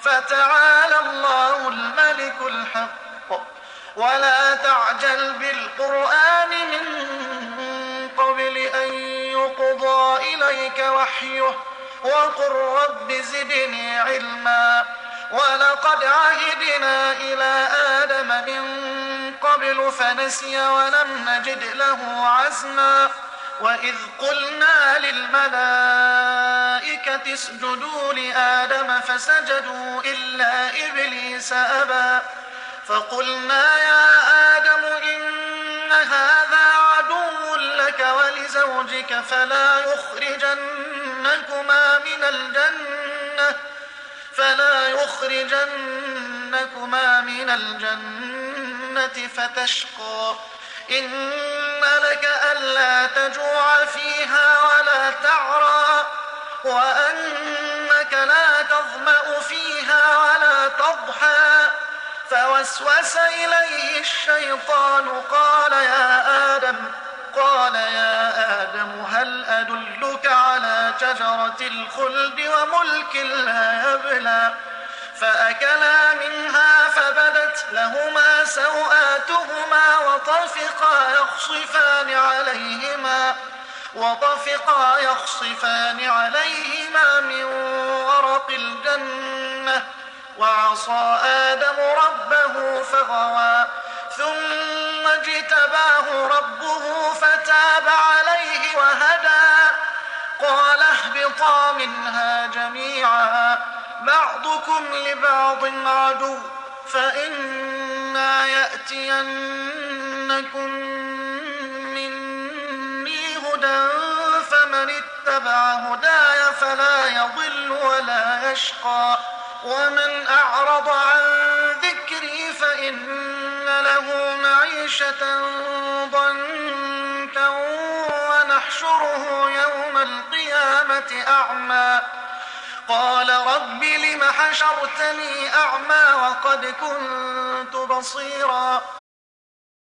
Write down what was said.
فتعالى الله الملك الحق ولا تعجل بالقرآن من قبل أن يقضى إليك وحيه وقل رب زدني علما ولقد عهدنا إلى آدم من قبل فنسي ولم نجد له عزما وإذ قلنا للملائكة اسجدوا لآدم فسجدوا إلا إبليس أبى فقلنا يا آدم إن هذا عدو لك ولزوجك فلا يخرجنكما من الجنة فتشقى إن لك ألا تجوع فيها ولا تعرى وأنك لا تظمأ فيها ولا تضحى فوسوس إليه الشيطان قال يا آدم هل أدلك على شجرة الخلد وملك لا يبلى فأكلا منها فبدت لهما سوآتهما وطفقا يخصفان عليهما من ورق الجنة وعصى آدم ربه فغوى ثم اجتباه ربه فتاب عليه وهدى قال اهبطا منها جميعا بعضكم لبعض عدو فإما يأتينكم مني هدى فمن اتبع هداي فلا يضل ولا يشقى ومن أعرض عن ذكري فإن له معيشة ضنكا ونحشره يوم القيامة أعمى قال رب لم حشرتني أعمى وقد كنت بصيرا